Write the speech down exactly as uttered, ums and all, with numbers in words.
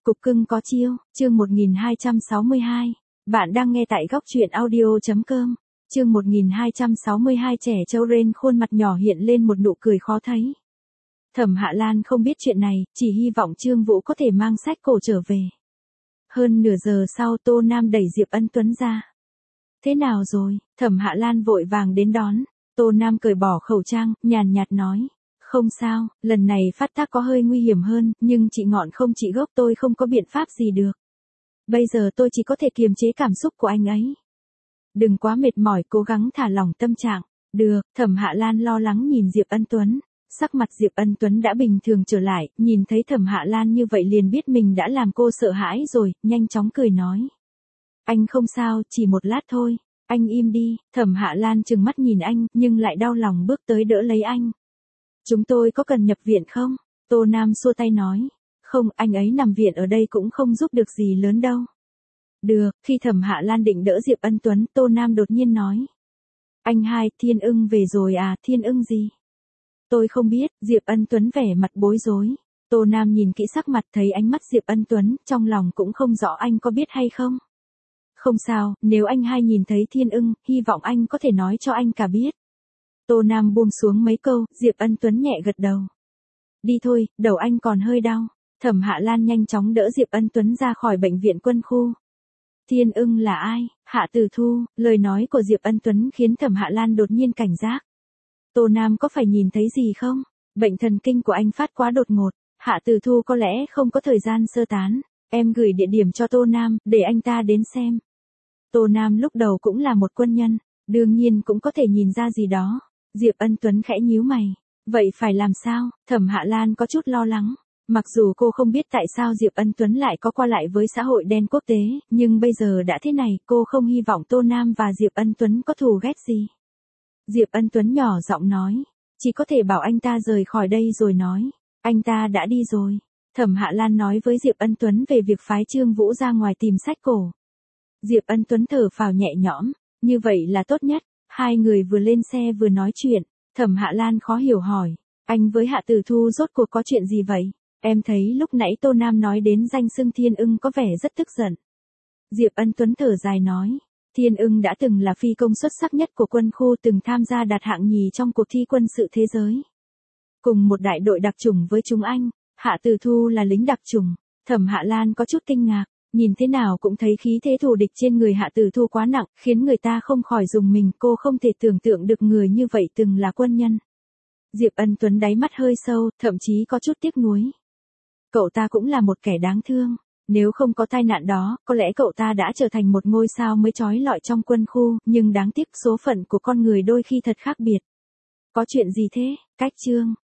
Cục cưng có chiêu, chương một nghìn hai trăm sáu mươi hai. Bạn đang nghe tại góc truyện audio.com. Chương một nghìn hai trăm sáu mươi hai. Trẻ trâu Ren khuôn mặt nhỏ hiện lên một nụ cười khó thấy. Thẩm Hạ Lan không biết chuyện này, chỉ hy vọng Trương Vũ có thể mang sách cổ trở về. Hơn nửa giờ sau Tô Nam đẩy Diệp Ân Tuấn ra. Thế nào rồi? Thẩm Hạ Lan vội vàng đến đón. Tô Nam cởi bỏ khẩu trang, nhàn nhạt nói. Không sao, lần này phát tác có hơi nguy hiểm hơn, nhưng trị ngọn không trị gốc, tôi không có biện pháp gì được. Bây giờ tôi chỉ có thể kiềm chế cảm xúc của anh ấy. Đừng quá mệt mỏi, cố gắng thả lỏng tâm trạng. Được, Thẩm Hạ Lan lo lắng nhìn Diệp Ân Tuấn. Sắc mặt Diệp Ân Tuấn đã bình thường trở lại, nhìn thấy Thẩm Hạ Lan như vậy liền biết mình đã làm cô sợ hãi rồi, nhanh chóng cười nói. Anh không sao, chỉ một lát thôi, anh im đi. Thẩm Hạ Lan trừng mắt nhìn anh, nhưng lại đau lòng bước tới đỡ lấy anh. Chúng tôi có cần nhập viện không? Tô Nam xua tay nói. Không, anh ấy nằm viện ở đây cũng không giúp được gì lớn đâu. Được, khi Thẩm Hạ Lan định đỡ Diệp Ân Tuấn, Tô Nam đột nhiên nói. Anh hai, Thiên Ưng về rồi à? Thiên Ưng gì? Tôi không biết. Diệp Ân Tuấn vẻ mặt bối rối. Tô Nam nhìn kỹ sắc mặt, thấy ánh mắt Diệp Ân Tuấn, trong lòng cũng không rõ anh có biết hay không. Không sao, nếu anh hai nhìn thấy Thiên Ưng, hy vọng anh có thể nói cho anh cả biết. Tô Nam buông xuống mấy câu, Diệp Ân Tuấn nhẹ gật đầu. Đi thôi, đầu anh còn hơi đau. Thẩm Hạ Lan nhanh chóng đỡ Diệp Ân Tuấn ra khỏi bệnh viện quân khu. Thiên Ưng là ai? Hạ Tử Thu. Lời nói của Diệp Ân Tuấn khiến Thẩm Hạ Lan đột nhiên cảnh giác. Tô Nam có phải nhìn thấy gì không? Bệnh thần kinh của anh phát quá đột ngột. Hạ Tử Thu có lẽ không có thời gian sơ tán. Em gửi địa điểm cho Tô Nam, để anh ta đến xem. Tô Nam lúc đầu cũng là một quân nhân, đương nhiên cũng có thể nhìn ra gì đó. Diệp Ân Tuấn khẽ nhíu mày. Vậy phải làm sao? Thẩm Hạ Lan có chút lo lắng. Mặc dù cô không biết tại sao Diệp Ân Tuấn lại có qua lại với xã hội đen quốc tế, nhưng bây giờ đã thế này, cô không hy vọng Tô Nam và Diệp Ân Tuấn có thù ghét gì. Diệp Ân Tuấn nhỏ giọng nói. Chỉ có thể bảo anh ta rời khỏi đây rồi nói. Anh ta đã đi rồi. Thẩm Hạ Lan nói với Diệp Ân Tuấn về việc phái Trương Vũ ra ngoài tìm sách cổ. Diệp Ân Tuấn thở phào nhẹ nhõm. Như vậy là tốt nhất. Hai người vừa lên xe vừa nói chuyện. Thẩm Hạ Lan khó hiểu hỏi. Anh với Hạ Tử Thu rốt cuộc có chuyện gì vậy? Em thấy lúc nãy Tô Nam nói đến danh xưng Thiên Ưng có vẻ rất tức giận. Diệp Ân Tuấn thở dài nói. Thiên Ưng đã từng là phi công xuất sắc nhất của quân khu, từng tham gia đạt hạng nhì trong cuộc thi quân sự thế giới. Cùng một đại đội đặc chủng với chúng anh, Hạ Tử Thu là lính đặc chủng. Thẩm Hạ Lan có chút kinh ngạc. Nhìn thế nào cũng thấy khí thế thù địch trên người Hạ Tử Thu quá nặng, khiến người ta không khỏi rùng mình. Cô không thể tưởng tượng được người như vậy từng là quân nhân. Diệp Ân Tuấn đáy mắt hơi sâu, thậm chí có chút tiếc nuối. Cậu ta cũng là một kẻ đáng thương. Nếu không có tai nạn đó, có lẽ cậu ta đã trở thành một ngôi sao mới chói lọi trong quân khu, nhưng đáng tiếc số phận của con người đôi khi thật khác biệt. Có chuyện gì thế? Cách chương.